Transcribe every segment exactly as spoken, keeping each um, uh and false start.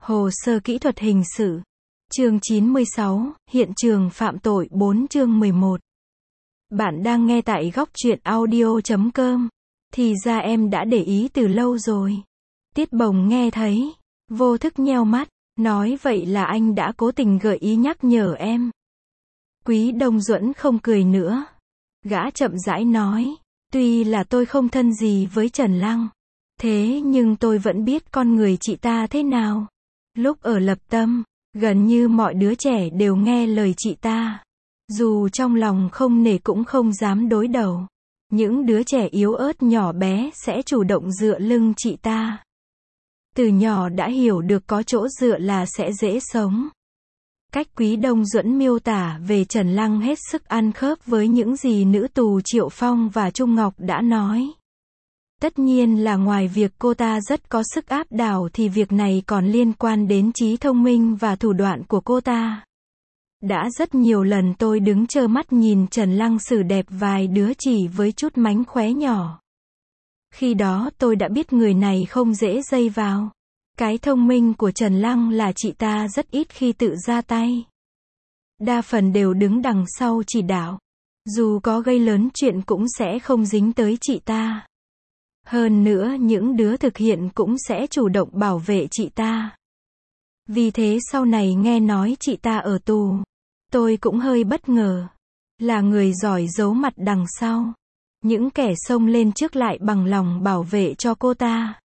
Hồ sơ kỹ thuật hình sự. Chương chín mươi sáu, hiện trường phạm tội bốn chương mười một. Bạn đang nghe tại góc truyện audio chấm com. Thì ra em đã để ý từ lâu rồi. Tiết Bồng nghe thấy, vô thức nheo mắt, nói vậy là anh đã cố tình gợi ý nhắc nhở em. Quý Đông Duẫn không cười nữa. Gã chậm rãi nói, tuy là tôi không thân gì với Trần Lăng, thế nhưng tôi vẫn biết con người chị ta thế nào. Lúc ở Lập Tâm, gần như mọi đứa trẻ đều nghe lời chị ta. Dù trong lòng không nể cũng không dám đối đầu. Những đứa trẻ yếu ớt nhỏ bé sẽ chủ động dựa lưng chị ta. Từ nhỏ đã hiểu được có chỗ dựa là sẽ dễ sống. Cách Quý Đông Duẫn miêu tả về Trần Lăng hết sức ăn khớp với những gì nữ tù Triệu Phong và Trung Ngọc đã nói. Tất nhiên là ngoài việc cô ta rất có sức áp đảo thì việc này còn liên quan đến trí thông minh và thủ đoạn của cô ta. Đã rất nhiều lần tôi đứng trơ mắt nhìn Trần Lăng xử đẹp vài đứa chỉ với chút mánh khóe nhỏ. Khi đó tôi đã biết người này không dễ dây vào. Cái thông minh của Trần Lăng là chị ta rất ít khi tự ra tay. Đa phần đều đứng đằng sau chỉ đạo. Dù có gây lớn chuyện cũng sẽ không dính tới chị ta. Hơn nữa những đứa thực hiện cũng sẽ chủ động bảo vệ chị ta. Vì thế sau này nghe nói chị ta ở tù, tôi cũng hơi bất ngờ. Là người giỏi giấu mặt đằng sau. Những kẻ xông lên trước lại bằng lòng bảo vệ cho cô ta.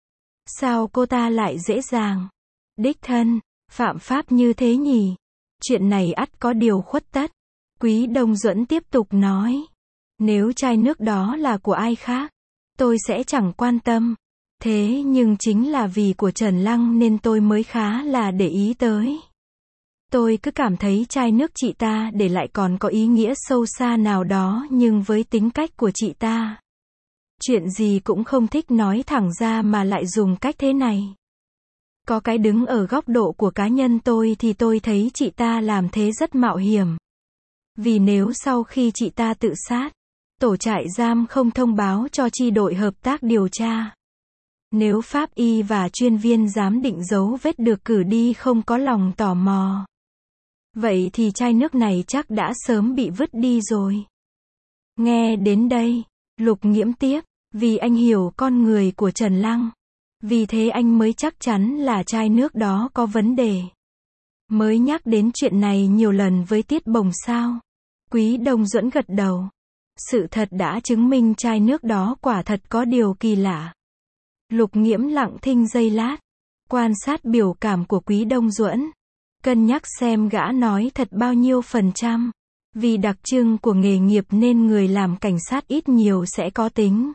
Sao cô ta lại dễ dàng, đích thân, phạm pháp như thế nhỉ? Chuyện này ắt có điều khuất tất. Quý Đông Duẫn tiếp tục nói. Nếu chai nước đó là của ai khác, tôi sẽ chẳng quan tâm. Thế nhưng chính là vì của Trần Lăng nên tôi mới khá là để ý tới. Tôi cứ cảm thấy chai nước chị ta để lại còn có ý nghĩa sâu xa nào đó, nhưng với tính cách của chị ta, chuyện gì cũng không thích nói thẳng ra mà lại dùng cách thế này. Có cái đứng ở góc độ của cá nhân tôi thì tôi thấy chị ta làm thế rất mạo hiểm. Vì nếu sau khi chị ta tự sát, tổ trại giam không thông báo cho chi đội hợp tác điều tra. Nếu pháp y và chuyên viên giám định dấu vết được cử đi không có lòng tò mò, vậy thì chai nước này chắc đã sớm bị vứt đi rồi. Nghe đến đây, Lục Nghiễm tiếp, vì anh hiểu con người của Trần Lăng. Vì thế anh mới chắc chắn là chai nước đó có vấn đề. Mới nhắc đến chuyện này nhiều lần với Tiết Bồng sao? Quý Đông Duẫn gật đầu. Sự thật đã chứng minh chai nước đó quả thật có điều kỳ lạ. Lục Nghiễm lặng thinh giây lát, quan sát biểu cảm của Quý Đông Duẫn, cân nhắc xem gã nói thật bao nhiêu phần trăm. Vì đặc trưng của nghề nghiệp nên người làm cảnh sát ít nhiều sẽ có tính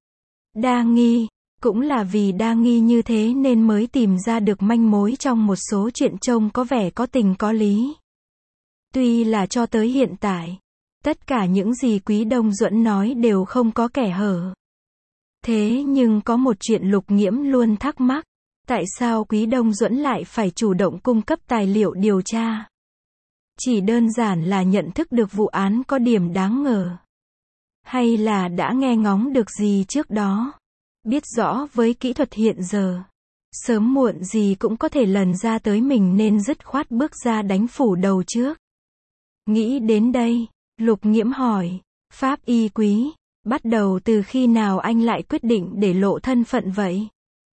đa nghi. Cũng là vì đa nghi như thế nên mới tìm ra được manh mối trong một số chuyện trông có vẻ có tình có lý. Tuy là cho tới hiện tại, tất cả những gì Quý Đông Duẫn nói đều không có kẽ hở. Thế nhưng có một chuyện Lục Nghiễm luôn thắc mắc. Tại sao Quý Đông Duẫn lại phải chủ động cung cấp tài liệu điều tra? Chỉ đơn giản là nhận thức được vụ án có điểm đáng ngờ? Hay là đã nghe ngóng được gì trước đó? Biết rõ với kỹ thuật hiện giờ, sớm muộn gì cũng có thể lần ra tới mình nên dứt khoát bước ra đánh phủ đầu trước. Nghĩ đến đây, Lục Nghiễm hỏi, pháp y Quý, bắt đầu từ khi nào anh lại quyết định để lộ thân phận vậy?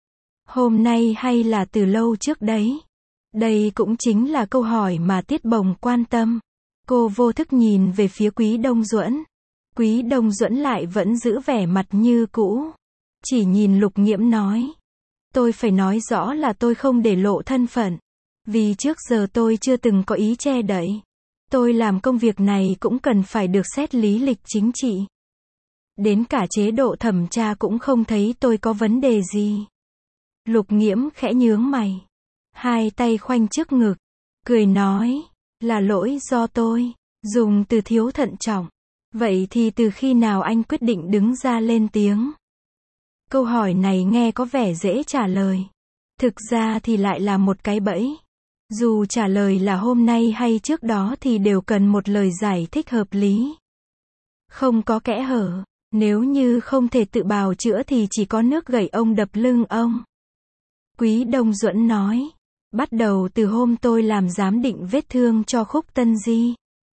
Hôm nay hay là từ lâu trước đấy? Đây cũng chính là câu hỏi mà Tiết Bồng quan tâm. Cô vô thức nhìn về phía Quý Đông Duẫn. Quý Đông Duẫn lại vẫn giữ vẻ mặt như cũ. Chỉ nhìn Lục Nghiễm nói. Tôi phải nói rõ là tôi không để lộ thân phận. Vì trước giờ tôi chưa từng có ý che đậy. Tôi làm công việc này cũng cần phải được xét lý lịch chính trị. Đến cả chế độ thẩm tra cũng không thấy tôi có vấn đề gì. Lục Nghiễm khẽ nhướng mày. Hai tay khoanh trước ngực. Cười nói. Là lỗi do tôi. Dùng từ thiếu thận trọng. Vậy thì từ khi nào anh quyết định đứng ra lên tiếng? Câu hỏi này nghe có vẻ dễ trả lời. Thực ra thì lại là một cái bẫy. Dù trả lời là hôm nay hay trước đó thì đều cần một lời giải thích hợp lý. Không có kẽ hở. Nếu như không thể tự bào chữa thì chỉ có nước gẩy ông đập lưng ông. Quý Đông Duẫn nói. Bắt đầu từ hôm tôi làm giám định vết thương cho Khúc Tân Di,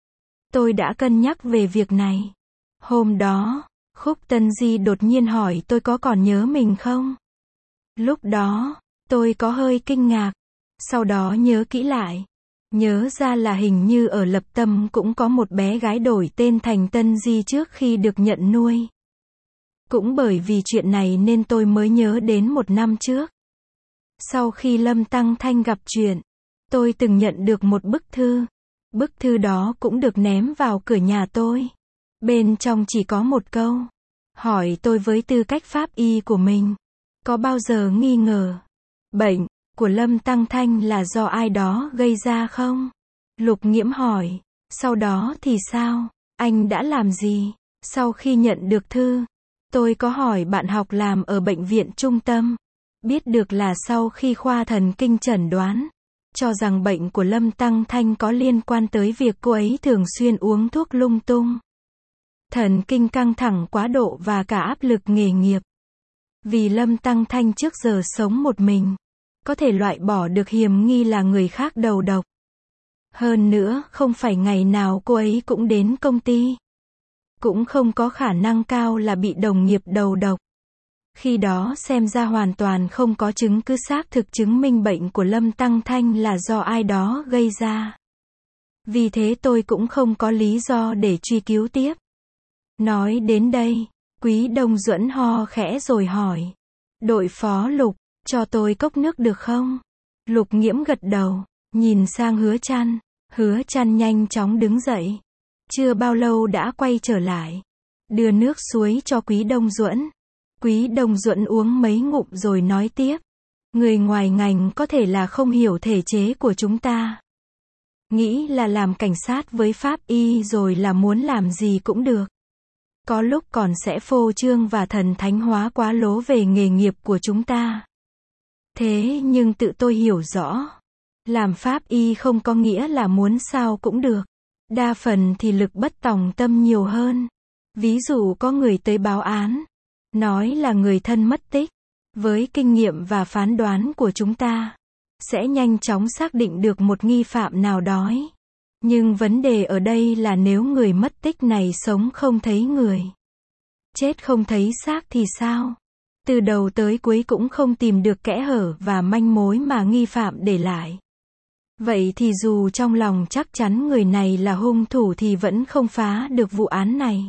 tôi đã cân nhắc về việc này. Hôm đó, Khúc Tân Di đột nhiên hỏi tôi có còn nhớ mình không? Lúc đó, tôi có hơi kinh ngạc. Sau đó nhớ kỹ lại. Nhớ ra là hình như ở Lập Tâm cũng có một bé gái đổi tên thành Tân Di trước khi được nhận nuôi. Cũng bởi vì chuyện này nên tôi mới nhớ đến một năm trước. Sau khi Lâm Tăng Thanh gặp chuyện, tôi từng nhận được một bức thư. Bức thư đó cũng được ném vào cửa nhà tôi. Bên trong chỉ có một câu. Hỏi tôi với tư cách pháp y của mình, có bao giờ nghi ngờ bệnh của Lâm Tăng Thanh là do ai đó gây ra không? Lục Nghiễm hỏi. Sau đó thì sao? Anh đã làm gì? Sau khi nhận được thư, tôi có hỏi bạn học làm ở bệnh viện trung tâm. Biết được là sau khi khoa thần kinh chẩn đoán, cho rằng bệnh của Lâm Tăng Thanh có liên quan tới việc cô ấy thường xuyên uống thuốc lung tung. Thần kinh căng thẳng quá độ và cả áp lực nghề nghiệp. Vì Lâm Tăng Thanh trước giờ sống một mình, có thể loại bỏ được hiểm nghi là người khác đầu độc. Hơn nữa, không phải ngày nào cô ấy cũng đến công ty. Cũng không có khả năng cao là bị đồng nghiệp đầu độc. Khi đó xem ra hoàn toàn không có chứng cứ xác thực chứng minh bệnh của Lâm Tăng Thanh là do ai đó gây ra. Vì thế tôi cũng không có lý do để truy cứu tiếp. Nói đến đây, Quý Đông Duẫn ho khẽ rồi hỏi. Đội phó Lục, cho tôi cốc nước được không? Lục Nghiễm gật đầu, nhìn sang Hứa Trăn. Hứa Trăn nhanh chóng đứng dậy. Chưa bao lâu đã quay trở lại. Đưa nước suối cho Quý Đông Duẫn. Quý Đông Duẫn uống mấy ngụm rồi nói tiếp. Người ngoài ngành có thể là không hiểu thể chế của chúng ta. Nghĩ là làm cảnh sát với pháp y rồi là muốn làm gì cũng được. Có lúc còn sẽ phô trương và thần thánh hóa quá lố về nghề nghiệp của chúng ta. Thế nhưng tự tôi hiểu rõ. Làm pháp y không có nghĩa là muốn sao cũng được. Đa phần thì lực bất tòng tâm nhiều hơn. Ví dụ có người tới báo án, nói là người thân mất tích. Với kinh nghiệm và phán đoán của chúng ta, sẽ nhanh chóng xác định được một nghi phạm nào đó. Nhưng vấn đề ở đây là nếu người mất tích này sống không thấy người, chết không thấy xác thì sao? Từ đầu tới cuối cũng không tìm được kẽ hở và manh mối mà nghi phạm để lại. Vậy thì dù trong lòng chắc chắn người này là hung thủ thì vẫn không phá được vụ án này.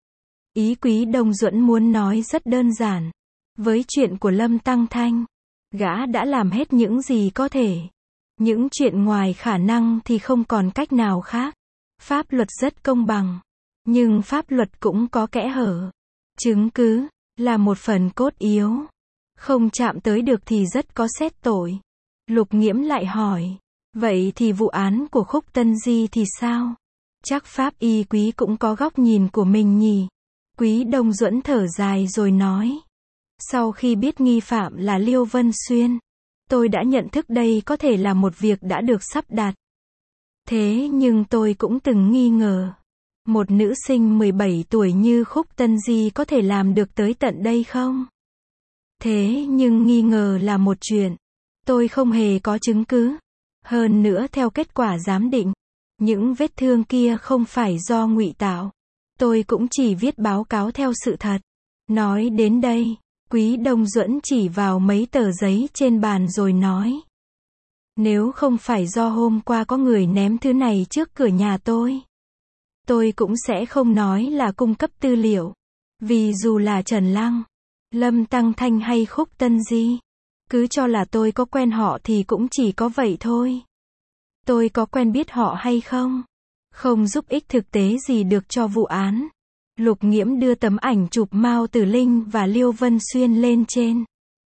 Ý Quý Đông Duẫn muốn nói rất đơn giản. Với chuyện của Lâm Tăng Thanh, gã đã làm hết những gì có thể. Những chuyện ngoài khả năng thì không còn cách nào khác. Pháp luật rất công bằng. Nhưng pháp luật cũng có kẽ hở. Chứng cứ là một phần cốt yếu. Không chạm tới được thì rất có xét tội. Lục Nghiễm lại hỏi. Vậy thì vụ án của Khúc Tân Di thì sao? Chắc pháp y Quý cũng có góc nhìn của mình nhỉ? Quý Đông Duẫn thở dài rồi nói. Sau khi biết nghi phạm là Liêu Vân Xuyên, tôi đã nhận thức đây có thể là một việc đã được sắp đặt. Thế nhưng tôi cũng từng nghi ngờ. Một nữ sinh mười bảy tuổi như Khúc Tân Di có thể làm được tới tận đây không? Thế nhưng nghi ngờ là một chuyện. Tôi không hề có chứng cứ. Hơn nữa theo kết quả giám định, những vết thương kia không phải do ngụy tạo. Tôi cũng chỉ viết báo cáo theo sự thật. Nói đến đây, Quý Đông Duẫn chỉ vào mấy tờ giấy trên bàn rồi nói. Nếu không phải do hôm qua có người ném thứ này trước cửa nhà tôi, tôi cũng sẽ không nói là cung cấp tư liệu. Vì dù là Trần Lăng, Lâm Tăng Thanh hay Khúc Tân Di, cứ cho là tôi có quen họ thì cũng chỉ có vậy thôi. Tôi có quen biết họ hay không? Không giúp ích thực tế gì được cho vụ án. Lục Nghiễm đưa tấm ảnh chụp Mao Tử Linh và Liêu Vân Xuyên lên trên.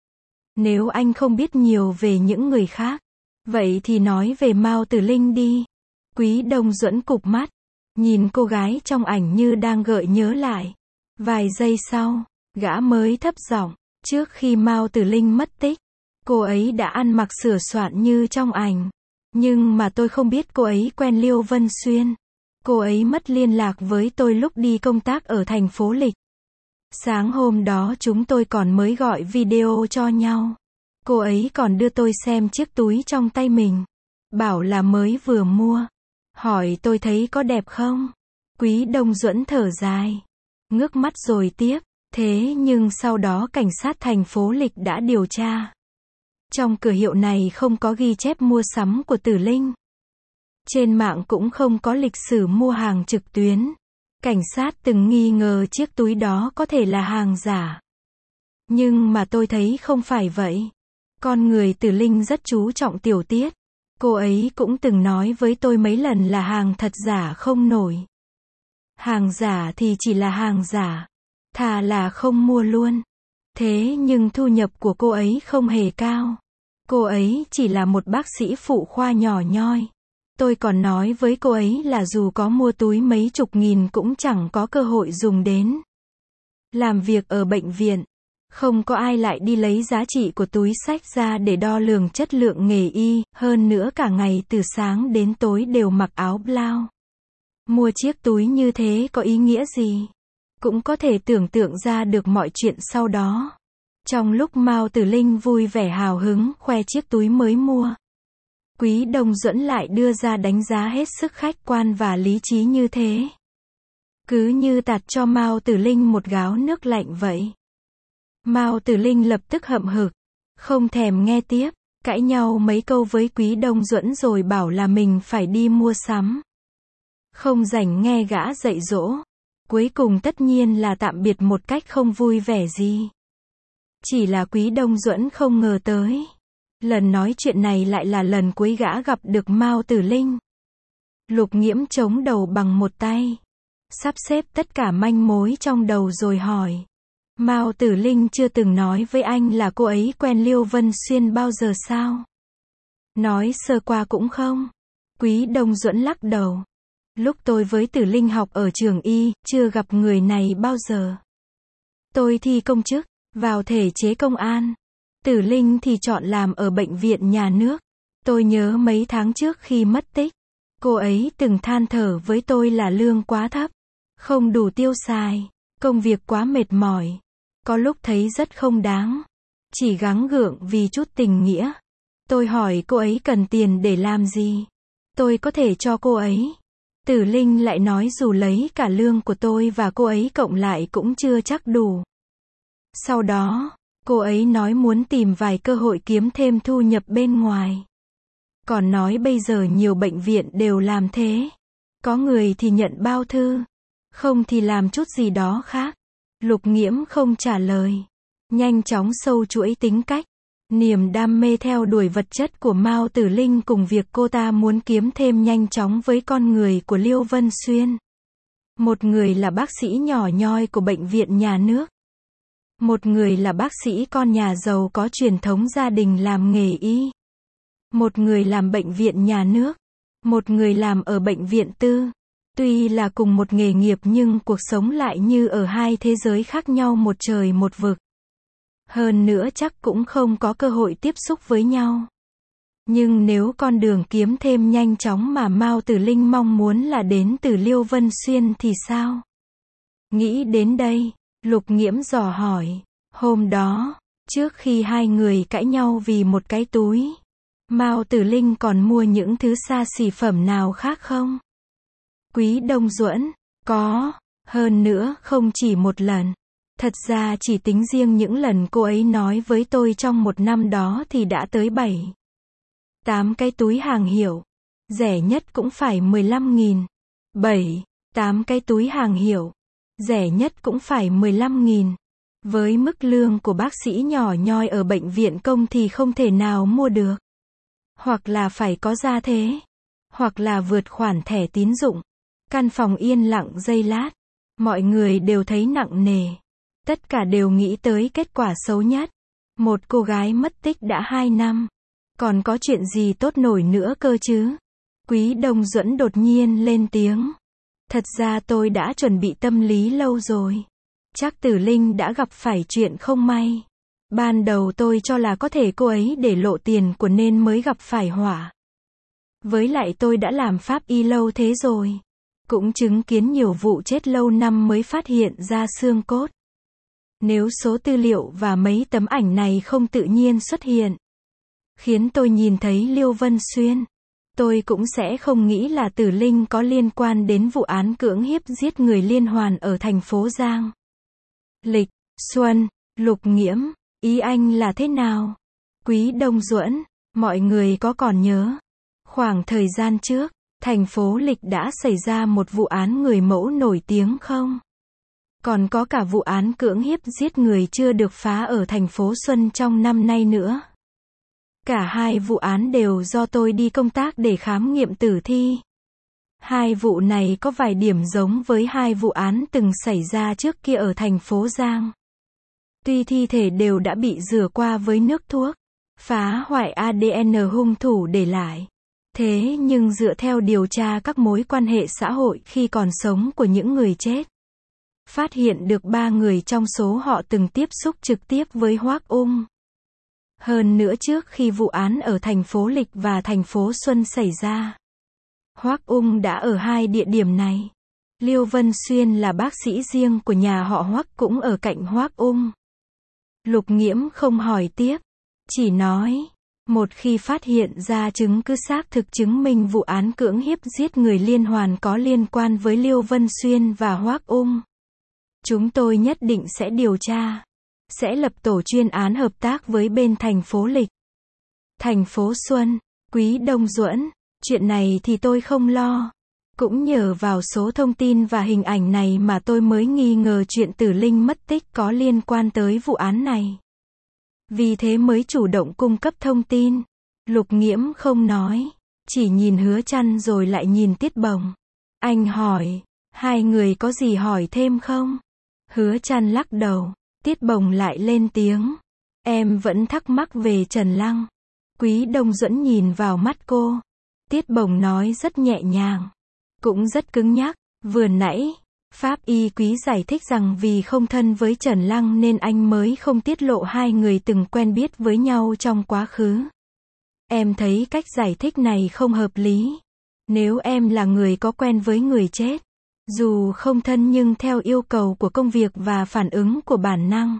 Nếu anh không biết nhiều về những người khác, vậy thì nói về Mao Tử Linh đi. Quý Đông Duẫn cụp mắt, nhìn cô gái trong ảnh như đang gợi nhớ lại. Vài giây sau, gã mới thấp giọng, trước khi Mao Tử Linh mất tích, cô ấy đã ăn mặc sửa soạn như trong ảnh. Nhưng mà tôi không biết cô ấy quen Liêu Vân Xuyên. Cô ấy mất liên lạc với tôi lúc đi công tác ở thành phố Lịch. Sáng hôm đó chúng tôi còn mới gọi video cho nhau. Cô ấy còn đưa tôi xem chiếc túi trong tay mình. Bảo là mới vừa mua. Hỏi tôi thấy có đẹp không? Quý Đông Duẫn thở dài. Ngước mắt rồi tiếp. Thế nhưng sau đó cảnh sát thành phố Lịch đã điều tra. Trong cửa hiệu này không có ghi chép mua sắm của Tử Linh. Trên mạng cũng không có lịch sử mua hàng trực tuyến. Cảnh sát từng nghi ngờ chiếc túi đó có thể là hàng giả. Nhưng mà tôi thấy không phải vậy. Con người Tử Linh rất chú trọng tiểu tiết. Cô ấy cũng từng nói với tôi mấy lần là hàng thật giả không nổi. Hàng giả thì chỉ là hàng giả. Thà là không mua luôn. Thế nhưng thu nhập của cô ấy không hề cao. Cô ấy chỉ là một bác sĩ phụ khoa nhỏ nhoi. Tôi còn nói với cô ấy là dù có mua túi mấy chục nghìn cũng chẳng có cơ hội dùng đến. Làm việc ở bệnh viện, không có ai lại đi lấy giá trị của túi xách ra để đo lường chất lượng nghề y, hơn nữa cả ngày từ sáng đến tối đều mặc áo blau. Mua chiếc túi như thế có ý nghĩa gì? Cũng có thể tưởng tượng ra được mọi chuyện sau đó. Trong lúc Mao Tử Linh vui vẻ hào hứng khoe chiếc túi mới mua, Quý Đông Duẫn lại đưa ra đánh giá hết sức khách quan và lý trí như thế. Cứ như tạt cho Mao Tử Linh một gáo nước lạnh vậy. Mao Tử Linh lập tức hậm hực, không thèm nghe tiếp, cãi nhau mấy câu với Quý Đông Duẫn rồi bảo là mình phải đi mua sắm. Không rảnh nghe gã dạy dỗ. Cuối cùng tất nhiên là tạm biệt một cách không vui vẻ gì. Chỉ là Quý Đông Duẫn không ngờ tới. Lần nói chuyện này lại là lần cuối gã gặp được Mao Tử Linh. Lục Nghiễm chống đầu bằng một tay. Sắp xếp tất cả manh mối trong đầu rồi hỏi. Mao Tử Linh chưa từng nói với anh là cô ấy quen Liêu Vân Xuyên bao giờ sao? Nói sơ qua cũng không. Quý Đông Duẫn lắc đầu. Lúc tôi với Tử Linh học ở trường y, chưa gặp người này bao giờ. Tôi thi công chức, vào thể chế công an. Tử Linh thì chọn làm ở bệnh viện nhà nước. Tôi nhớ mấy tháng trước khi mất tích, cô ấy từng than thở với tôi là lương quá thấp, không đủ tiêu xài, công việc quá mệt mỏi. Có lúc thấy rất không đáng. Chỉ gắng gượng vì chút tình nghĩa. Tôi hỏi cô ấy cần tiền để làm gì? Tôi có thể cho cô ấy. Tử Linh lại nói dù lấy cả lương của tôi và cô ấy cộng lại cũng chưa chắc đủ. Sau đó, cô ấy nói muốn tìm vài cơ hội kiếm thêm thu nhập bên ngoài. Còn nói bây giờ nhiều bệnh viện đều làm thế. Có người thì nhận bao thư, không thì làm chút gì đó khác. Lục Nghiễm không trả lời. Nhanh chóng sâu chuỗi tính cách. Niềm đam mê theo đuổi vật chất của Mao Tử Linh cùng việc cô ta muốn kiếm thêm nhanh chóng với con người của Liêu Vân Xuyên. Một người là bác sĩ nhỏ nhoi của bệnh viện nhà nước. Một người là bác sĩ con nhà giàu có truyền thống gia đình làm nghề y. Một người làm bệnh viện nhà nước. Một người làm ở bệnh viện tư. Tuy là cùng một nghề nghiệp nhưng cuộc sống lại như ở hai thế giới khác nhau một trời một vực. Hơn nữa chắc cũng không có cơ hội tiếp xúc với nhau. Nhưng nếu con đường kiếm thêm nhanh chóng mà Mao Tử Linh mong muốn là đến từ Liêu Vân Xuyên thì sao? Nghĩ đến đây, Lục Nghiễm dò hỏi. Hôm đó, trước khi hai người cãi nhau vì một cái túi, Mao Tử Linh còn mua những thứ xa xỉ phẩm nào khác không? Quý Đông Duẫn, có, hơn nữa không chỉ một lần. Thật ra chỉ tính riêng những lần cô ấy nói với tôi trong một năm đó thì đã tới bảy, tám cái túi hàng hiệu. Rẻ nhất cũng phải mười lăm nghìn. bảy, tám cái túi hàng hiệu. Rẻ nhất cũng phải mười lăm nghìn. Với mức lương của bác sĩ nhỏ nhoi ở bệnh viện công thì không thể nào mua được. Hoặc là phải có gia thế. Hoặc là vượt khoản thẻ tín dụng. Căn phòng yên lặng giây lát. Mọi người đều thấy nặng nề. Tất cả đều nghĩ tới kết quả xấu nhất. Một cô gái mất tích đã hai năm. Còn có chuyện gì tốt nổi nữa cơ chứ? Quý Đông Duẫn đột nhiên lên tiếng. Thật ra tôi đã chuẩn bị tâm lý lâu rồi. Chắc Tử Linh đã gặp phải chuyện không may. Ban đầu tôi cho là có thể cô ấy để lộ tiền của nên mới gặp phải họa. Với lại tôi đã làm pháp y lâu thế rồi. Cũng chứng kiến nhiều vụ chết lâu năm mới phát hiện ra xương cốt. Nếu số tư liệu và mấy tấm ảnh này không tự nhiên xuất hiện, khiến tôi nhìn thấy Liêu Vân Xuyên, tôi cũng sẽ không nghĩ là Tử Linh có liên quan đến vụ án cưỡng hiếp giết người liên hoàn ở thành phố Giang. Lịch, Xuân, Lục Nghiễm, ý anh là thế nào? Quý Đông Duẫn, mọi người có còn nhớ? Khoảng thời gian trước, thành phố Lịch đã xảy ra một vụ án người mẫu nổi tiếng không? Còn có cả vụ án cưỡng hiếp giết người chưa được phá ở thành phố Xuân trong năm nay nữa. Cả hai vụ án đều do tôi đi công tác để khám nghiệm tử thi. Hai vụ này có vài điểm giống với hai vụ án từng xảy ra trước kia ở thành phố Giang. Tuy thi thể đều đã bị rửa qua với nước thuốc, phá hoại a đê en hung thủ để lại. Thế nhưng dựa theo điều tra các mối quan hệ xã hội khi còn sống của những người chết, phát hiện được ba người trong số họ từng tiếp xúc trực tiếp với Hoắc Ung. Hơn nữa trước khi vụ án ở thành phố Lịch và thành phố Xuân xảy ra, Hoắc Ung đã ở hai địa điểm này. Liêu Vân Xuyên là bác sĩ riêng của nhà họ Hoắc cũng ở cạnh Hoắc Ung. Lục Nghiễm không hỏi tiếp, chỉ nói, một khi phát hiện ra chứng cứ xác thực chứng minh vụ án cưỡng hiếp giết người liên hoàn có liên quan với Liêu Vân Xuyên và Hoắc Ung, chúng tôi nhất định sẽ điều tra, sẽ lập tổ chuyên án hợp tác với bên thành phố Lịch. Thành phố Xuân, Quý Đông Duẫn, chuyện này thì tôi không lo. Cũng nhờ vào số thông tin và hình ảnh này mà tôi mới nghi ngờ chuyện Tử Linh mất tích có liên quan tới vụ án này. Vì thế mới chủ động cung cấp thông tin. Lục Nghiễm không nói, chỉ nhìn Hứa Trăn rồi lại nhìn Tiết Bồng. Anh hỏi, hai người có gì hỏi thêm không? Hứa Trăn lắc đầu. Tiết Bồng lại lên tiếng, em vẫn thắc mắc về Trần Lăng. Quý Đông Duẫn nhìn vào mắt cô. Tiết Bồng nói rất nhẹ nhàng, cũng rất cứng nhắc. Vừa nãy, Pháp y Quý giải thích rằng vì không thân với Trần Lăng nên anh mới không tiết lộ hai người từng quen biết với nhau trong quá khứ. Em thấy cách giải thích này không hợp lý. Nếu em là người có quen với người chết, dù không thân nhưng theo yêu cầu của công việc và phản ứng của bản năng,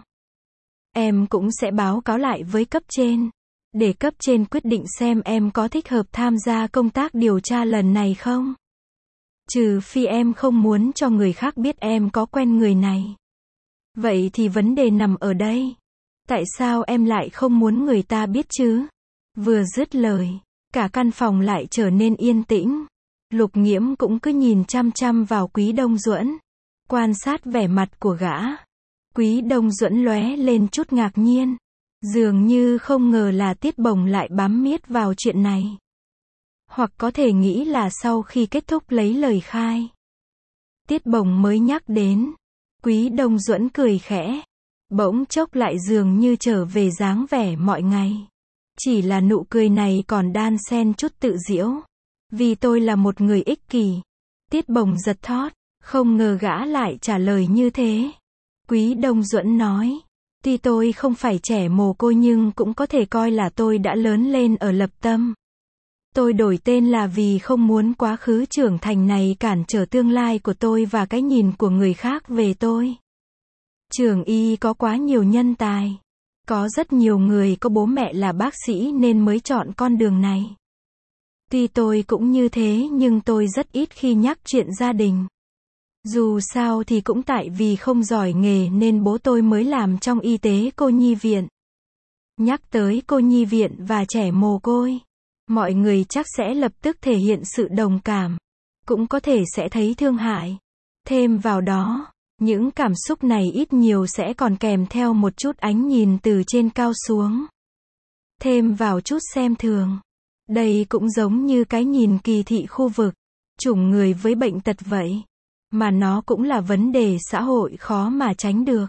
em cũng sẽ báo cáo lại với cấp trên, để cấp trên quyết định xem em có thích hợp tham gia công tác điều tra lần này không. Trừ phi em không muốn cho người khác biết em có quen người này. Vậy thì vấn đề nằm ở đây. Tại sao em lại không muốn người ta biết chứ? Vừa dứt lời, cả căn phòng lại trở nên yên tĩnh. Lục Nghiễm cũng cứ nhìn chăm chăm vào Quý Đông Duẫn, quan sát vẻ mặt của gã. Quý Đông Duẫn lóe lên chút ngạc nhiên, dường như không ngờ là Tiết Bồng lại bám miết vào chuyện này. Hoặc có thể nghĩ là sau khi kết thúc lấy lời khai, Tiết Bồng mới nhắc đến. Quý Đông Duẫn cười khẽ, bỗng chốc lại dường như trở về dáng vẻ mọi ngày. Chỉ là nụ cười này còn đan xen chút tự giễu. Vì tôi là một người ích kỷ. Tiết Bồng giật thót, không ngờ gã lại trả lời như thế. Quý Đông Duẫn nói, tuy tôi không phải trẻ mồ côi nhưng cũng có thể coi là tôi đã lớn lên ở Lập Tâm. Tôi đổi tên là vì không muốn quá khứ trưởng thành này cản trở tương lai của tôi và cái nhìn của người khác về tôi. Trường y có quá nhiều nhân tài. Có rất nhiều người có bố mẹ là bác sĩ nên mới chọn con đường này. Tuy tôi cũng như thế nhưng tôi rất ít khi nhắc chuyện gia đình. Dù sao thì cũng tại vì không giỏi nghề nên bố tôi mới làm trong y tế cô nhi viện. Nhắc tới cô nhi viện và trẻ mồ côi, mọi người chắc sẽ lập tức thể hiện sự đồng cảm, cũng có thể sẽ thấy thương hại. Thêm vào đó, những cảm xúc này ít nhiều sẽ còn kèm theo một chút ánh nhìn từ trên cao xuống. Thêm vào chút xem thường. Đây cũng giống như cái nhìn kỳ thị khu vực, chủng người với bệnh tật vậy. Mà nó cũng là vấn đề xã hội khó mà tránh được.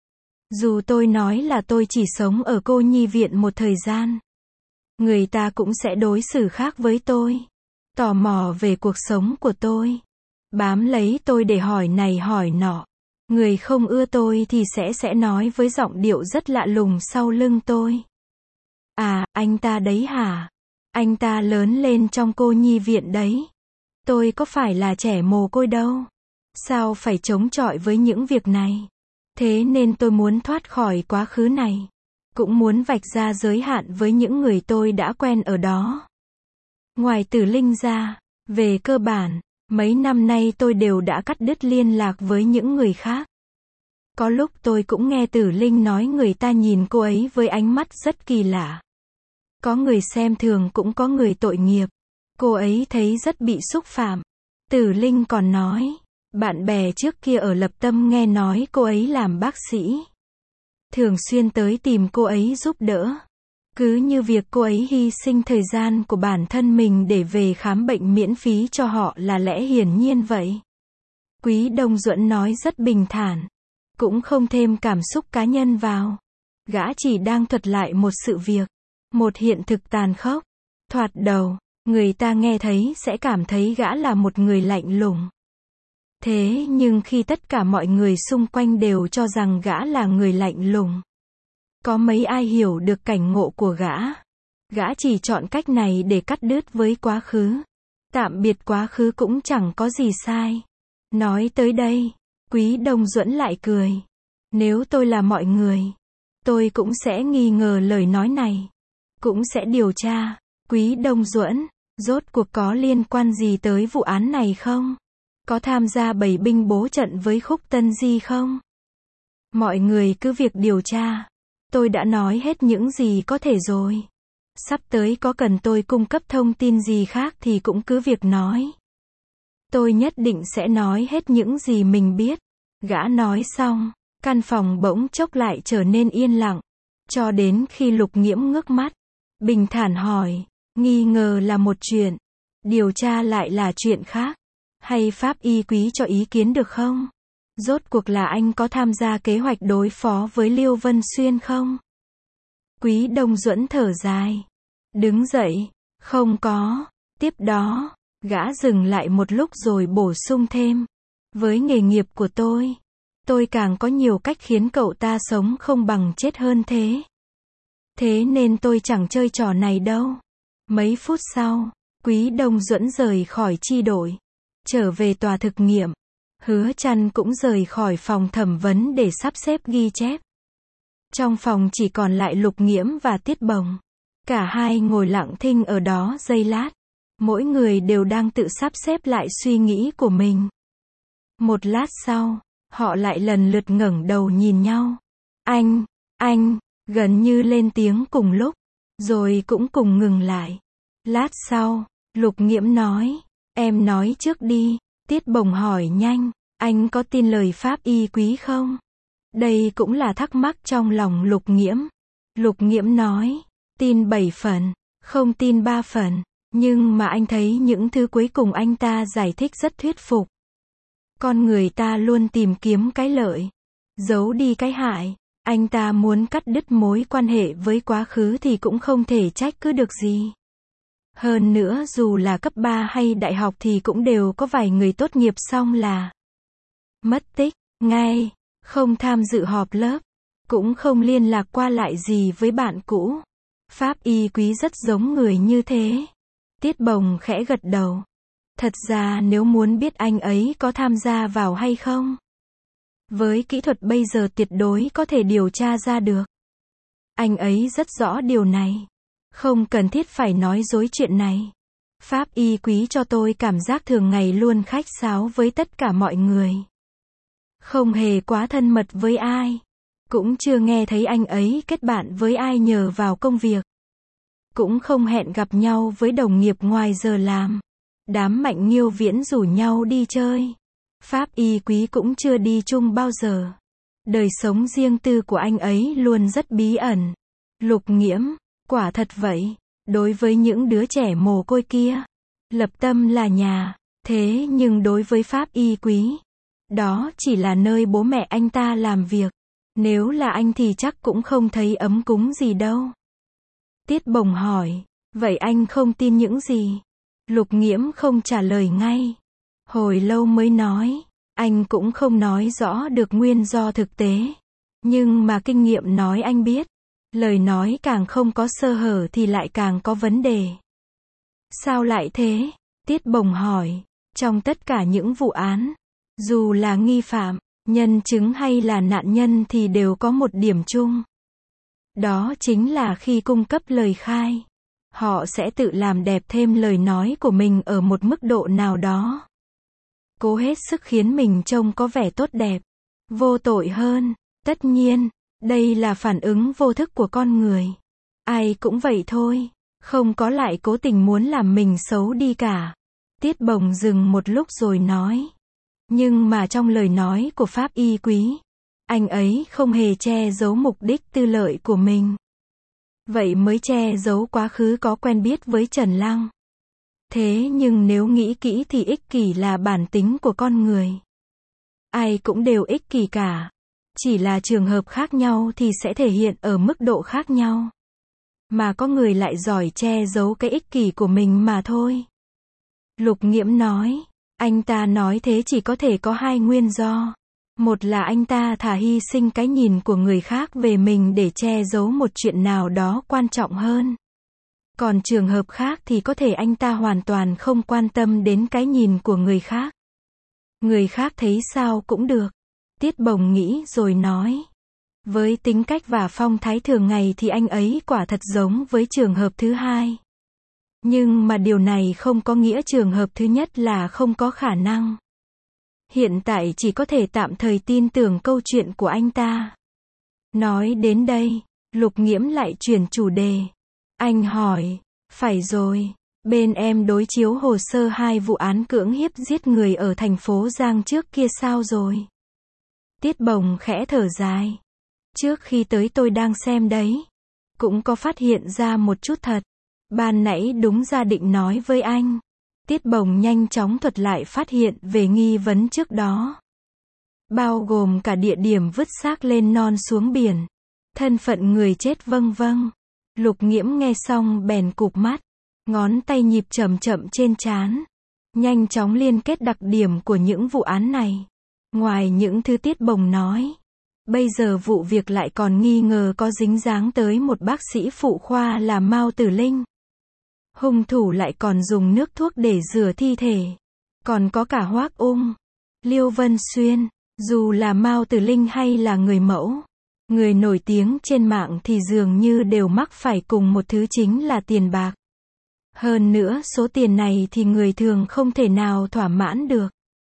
Dù tôi nói là tôi chỉ sống ở cô nhi viện một thời gian, người ta cũng sẽ đối xử khác với tôi. Tò mò về cuộc sống của tôi. Bám lấy tôi để hỏi này hỏi nọ. Người không ưa tôi thì sẽ sẽ nói với giọng điệu rất lạ lùng sau lưng tôi. À, anh ta đấy hả? Anh ta lớn lên trong cô nhi viện đấy. Tôi có phải là trẻ mồ côi đâu. Sao phải chống chọi với những việc này? Thế nên tôi muốn thoát khỏi quá khứ này. Cũng muốn vạch ra giới hạn với những người tôi đã quen ở đó. Ngoài Tử Linh ra, về cơ bản, mấy năm nay tôi đều đã cắt đứt liên lạc với những người khác. Có lúc tôi cũng nghe Tử Linh nói người ta nhìn cô ấy với ánh mắt rất kỳ lạ. Có người xem thường cũng có người tội nghiệp. Cô ấy thấy rất bị xúc phạm. Tử Linh còn nói, bạn bè trước kia ở Lập Tâm nghe nói cô ấy làm bác sĩ. Thường xuyên tới tìm cô ấy giúp đỡ. Cứ như việc cô ấy hy sinh thời gian của bản thân mình để về khám bệnh miễn phí cho họ là lẽ hiển nhiên vậy. Quý Đông Duẫn nói rất bình thản. Cũng không thêm cảm xúc cá nhân vào. Gã chỉ đang thuật lại một sự việc. Một hiện thực tàn khốc. Thoạt đầu, người ta nghe thấy sẽ cảm thấy gã là một người lạnh lùng. Thế nhưng khi tất cả mọi người xung quanh đều cho rằng gã là người lạnh lùng, có mấy ai hiểu được cảnh ngộ của gã. Gã chỉ chọn cách này để cắt đứt với quá khứ. Tạm biệt quá khứ cũng chẳng có gì sai. Nói tới đây, Quý Đông Duẫn lại cười. Nếu tôi là mọi người, tôi cũng sẽ nghi ngờ lời nói này. Cũng sẽ điều tra. Quý Đông Duẫn, rốt cuộc có liên quan gì tới vụ án này không? Có tham gia bày binh bố trận với Khúc Tân Di không? Mọi người cứ việc điều tra. Tôi đã nói hết những gì có thể rồi. Sắp tới có cần tôi cung cấp thông tin gì khác thì cũng cứ việc nói. Tôi nhất định sẽ nói hết những gì mình biết. Gã nói xong, căn phòng bỗng chốc lại trở nên yên lặng. Cho đến khi Lục Nghiễm ngước mắt, bình thản hỏi, nghi ngờ là một chuyện, điều tra lại là chuyện khác. Hay pháp y quý cho ý kiến được không? Rốt cuộc là anh có tham gia kế hoạch đối phó với Liêu Vân Xuyên không? Quý Đông Duẫn thở dài. Đứng dậy. Không có. Tiếp đó, gã dừng lại một lúc rồi bổ sung thêm. Với nghề nghiệp của tôi, tôi càng có nhiều cách khiến cậu ta sống không bằng chết hơn thế. Thế nên tôi chẳng chơi trò này đâu. Mấy phút sau, Quý Đông Duẫn rời khỏi chi đội. Trở về tòa thực nghiệm. Hứa Trăn cũng rời khỏi phòng thẩm vấn để sắp xếp ghi chép. Trong phòng chỉ còn lại Lục Nghiễm và Tiết Bồng. Cả hai ngồi lặng thinh ở đó giây lát. Mỗi người đều đang tự sắp xếp lại suy nghĩ của mình. Một lát sau, họ lại lần lượt ngẩng đầu nhìn nhau. Anh, anh, gần như lên tiếng cùng lúc, rồi cũng cùng ngừng lại. Lát sau, Lục Nghiễm nói, em nói trước đi. Tiết Bồng hỏi nhanh, anh có tin lời pháp y quý không? Đây cũng là thắc mắc trong lòng Lục Nghiễm. Lục Nghiễm nói, tin bảy phần, không tin ba phần, nhưng mà anh thấy những thứ cuối cùng anh ta giải thích rất thuyết phục. Con người ta luôn tìm kiếm cái lợi, giấu đi cái hại. Anh ta muốn cắt đứt mối quan hệ với quá khứ thì cũng không thể trách cứ được gì. Hơn nữa dù là cấp ba hay đại học thì cũng đều có vài người tốt nghiệp xong là mất tích ngay, không tham dự họp lớp, cũng không liên lạc qua lại gì với bạn cũ. Pháp y quý rất giống người như thế. Tiết Bồng khẽ gật đầu. Thật ra nếu muốn biết anh ấy có tham gia vào hay không, với kỹ thuật bây giờ tuyệt đối có thể điều tra ra được. Anh ấy rất rõ điều này. Không cần thiết phải nói dối chuyện này. Pháp y quý cho tôi cảm giác thường ngày luôn khách sáo với tất cả mọi người. Không hề quá thân mật với ai. Cũng chưa nghe thấy anh ấy kết bạn với ai nhờ vào công việc. Cũng không hẹn gặp nhau với đồng nghiệp ngoài giờ làm. Đám Mạnh Nghiêu Viễn rủ nhau đi chơi. Pháp y quý cũng chưa đi chung bao giờ. Đời sống riêng tư của anh ấy luôn rất bí ẩn. Lục Nghiễm, quả thật vậy. Đối với những đứa trẻ mồ côi kia, Lập Tâm là nhà. Thế nhưng đối với pháp y quý, đó chỉ là nơi bố mẹ anh ta làm việc. Nếu là anh thì chắc cũng không thấy ấm cúng gì đâu. Tiết Bồng hỏi, vậy anh không tin những gì? Lục Nghiễm không trả lời ngay. Hồi lâu mới nói, anh cũng không nói rõ được nguyên do thực tế. Nhưng mà kinh nghiệm nói anh biết, lời nói càng không có sơ hở thì lại càng có vấn đề. Sao lại thế? Tiết Bồng hỏi, trong tất cả những vụ án, dù là nghi phạm, Nhân chứng hay là nạn nhân thì đều có một điểm chung. Đó chính là khi cung cấp lời khai, họ sẽ tự làm đẹp thêm lời nói của mình ở một mức độ nào đó. Cố hết sức khiến mình trông có vẻ tốt đẹp, vô tội hơn. Tất nhiên, đây là phản ứng vô thức của con người. Ai cũng vậy thôi, không có lại cố tình muốn làm mình xấu đi cả. Tiết Bồng dừng một lúc rồi nói. Nhưng mà trong lời nói của Pháp Y Quý, anh ấy không hề che giấu mục đích tư lợi của mình. Vậy mới che giấu quá khứ có quen biết với Trần Lăng. Thế nhưng nếu nghĩ kỹ thì ích kỷ là bản tính của con người. Ai cũng đều ích kỷ cả. Chỉ là trường hợp khác nhau thì sẽ thể hiện ở mức độ khác nhau. Mà có người lại giỏi che giấu cái ích kỷ của mình mà thôi. Lục Nghiễm nói, anh ta nói thế chỉ có thể có hai nguyên do. Một là anh ta thà hy sinh cái nhìn của người khác về mình để che giấu một chuyện nào đó quan trọng hơn. Còn trường hợp khác thì có thể anh ta hoàn toàn không quan tâm đến cái nhìn của người khác. Người khác thấy sao cũng được. Tiết Bồng nghĩ rồi nói. Với tính cách và phong thái thường ngày thì anh ấy quả thật giống với trường hợp thứ hai. Nhưng mà điều này không có nghĩa trường hợp thứ nhất là không có khả năng. Hiện tại chỉ có thể tạm thời tin tưởng câu chuyện của anh ta. Nói đến đây, Lục Nghiễm lại chuyển chủ đề. Anh hỏi, phải rồi, bên em đối chiếu hồ sơ hai vụ án cưỡng hiếp giết người ở thành phố Giang trước kia sao rồi? Tiết Bồng khẽ thở dài. Trước khi tới tôi đang xem đấy. Cũng có phát hiện ra một chút thật. Ban nãy đúng ra định nói với anh. Tiết Bồng nhanh chóng thuật lại phát hiện về nghi vấn trước đó. Bao gồm cả địa điểm vứt xác lên non xuống biển. Thân phận người chết vâng vâng. Lục Nghiễm nghe xong bèn cụp mắt. Ngón tay nhịp chậm chậm trên trán. Nhanh chóng liên kết đặc điểm của những vụ án này. Ngoài những thứ Tiết Bồng nói. Bây giờ vụ việc lại còn nghi ngờ có dính dáng tới một bác sĩ phụ khoa là Mao Tử Linh. Hung thủ lại còn dùng nước thuốc để rửa thi thể. Còn có cả Hoắc Ung, Liêu Vân Xuyên. Dù là Mao Tử Linh hay là người mẫu, người nổi tiếng trên mạng thì dường như đều mắc phải cùng một thứ chính là tiền bạc. Hơn nữa số tiền này thì người thường không thể nào thỏa mãn được.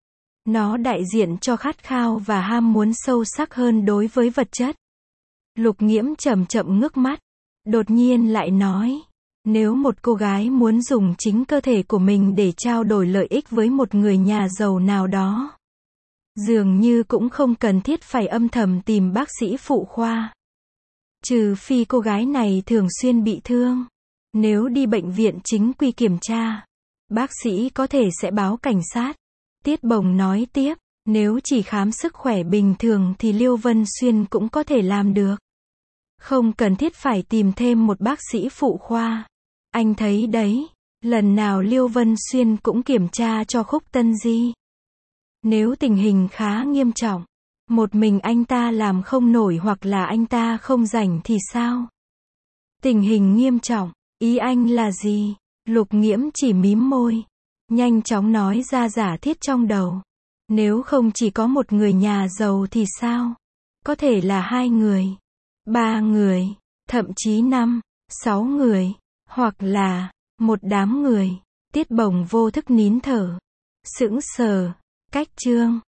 Nó đại diện cho khát khao và ham muốn sâu sắc hơn đối với vật chất. Lục Nghiễm chậm chậm ngước mắt. Đột nhiên lại nói. Nếu một cô gái muốn dùng chính cơ thể của mình để trao đổi lợi ích với một người nhà giàu nào đó, dường như cũng không cần thiết phải âm thầm tìm bác sĩ phụ khoa. Trừ phi cô gái này thường xuyên bị thương. Nếu đi bệnh viện chính quy kiểm tra, bác sĩ có thể sẽ báo cảnh sát. Tiết Bồng nói tiếp, nếu chỉ khám sức khỏe bình thường thì Liêu Vân Xuyên cũng có thể làm được. Không cần thiết phải tìm thêm một bác sĩ phụ khoa. Anh thấy đấy, lần nào Liêu Vân Xuyên cũng kiểm tra cho Khúc Tân Di. Nếu tình hình khá nghiêm trọng, một mình anh ta làm không nổi hoặc là anh ta không rảnh thì sao? Tình hình nghiêm trọng, ý anh là gì? Lục Nghiễm chỉ mím môi, nhanh chóng nói ra giả thiết trong đầu. Nếu không chỉ có một người nhà giàu thì sao? Có thể là hai người, ba người, thậm chí năm, sáu người, hoặc là một đám người. Tiết Bồng vô thức nín thở, sững sờ. Cách chương